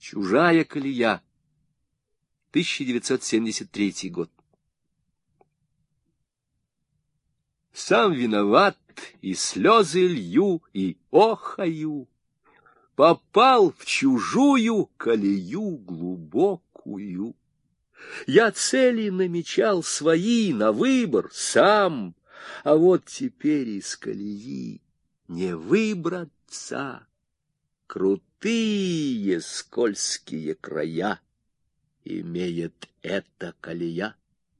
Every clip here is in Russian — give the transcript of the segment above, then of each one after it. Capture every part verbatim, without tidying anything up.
Чужая колея. тысяча девятьсот семьдесят третий год. Сам виноват, и слезы лью, и охаю. Попал в чужую колею глубокую. Я цели намечал свои на выбор сам, а вот теперь из колеи не выбраться. Крутые скользкие края имеет эта колея.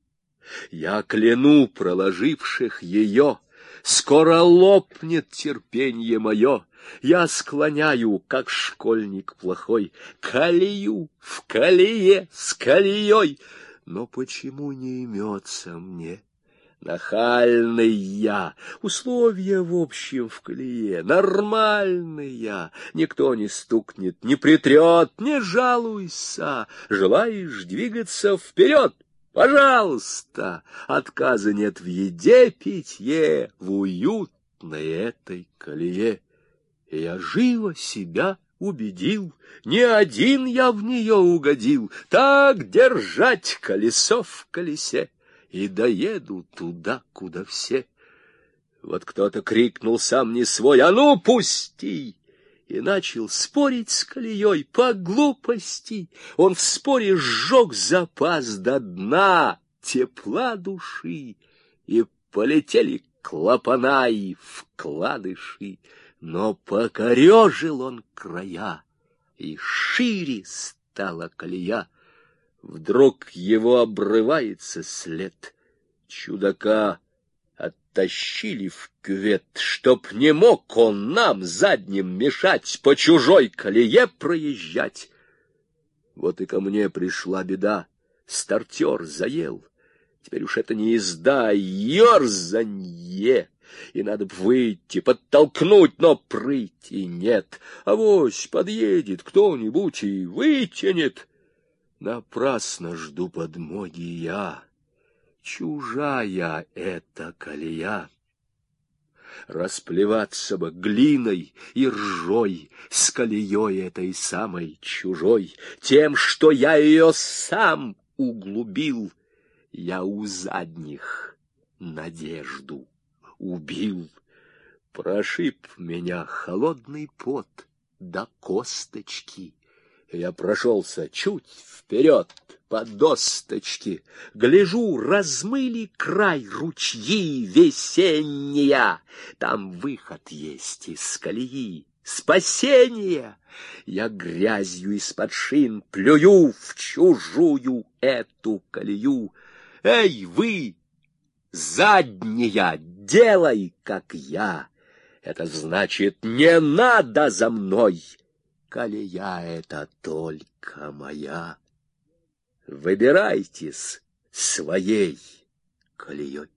Я кляну проложивших ее, скоро лопнет терпенье мое. Я склоняю, как школьник плохой, колею в колее с колеей. Но почему не имется мне? Нахальный я, условия в общем в колее, нормальный я, никто не стукнет, не притрет, не жалуйся, желаешь двигаться вперед, пожалуйста, отказа нет в еде, питье, в уютной этой колее. И я живо себя убедил, не один я в нее угодил, так держать колесо в колесе. И доеду туда, куда все. Вот кто-то крикнул сам не свой: «А ну, пусти!» И начал спорить с колеей по глупости. Он в споре сжег запас до дна тепла души, и полетели клапана и вкладыши. Но покорежил он края, и шире стала колея. Вдруг его обрывается след. Чудака оттащили в кювет, чтоб не мог он нам задним мешать по чужой колее проезжать. Вот и ко мне пришла беда. Стартер заел. Теперь уж это не езда, а ерзанье. И надо б выйти, подтолкнуть, но прыти нет. Авось подъедет кто-нибудь и вытянет. Напрасно жду подмоги я, чужая эта колея. Расплеваться бы глиной и ржой с колеей этой самой чужой, тем, что я ее сам углубил. Я у задних надежду убил. Прошиб меня холодный пот до косточки. Я прошелся чуть вперед по досточке, гляжу, размыли край ручьи весенняя. Там выход есть из колеи, спасение. Я грязью из-под шин плюю в чужую эту колею. Эй, вы, задняя, делай, как я. Это значит, не надо за мной. Колея это только моя. Выбирайтесь своей колеей.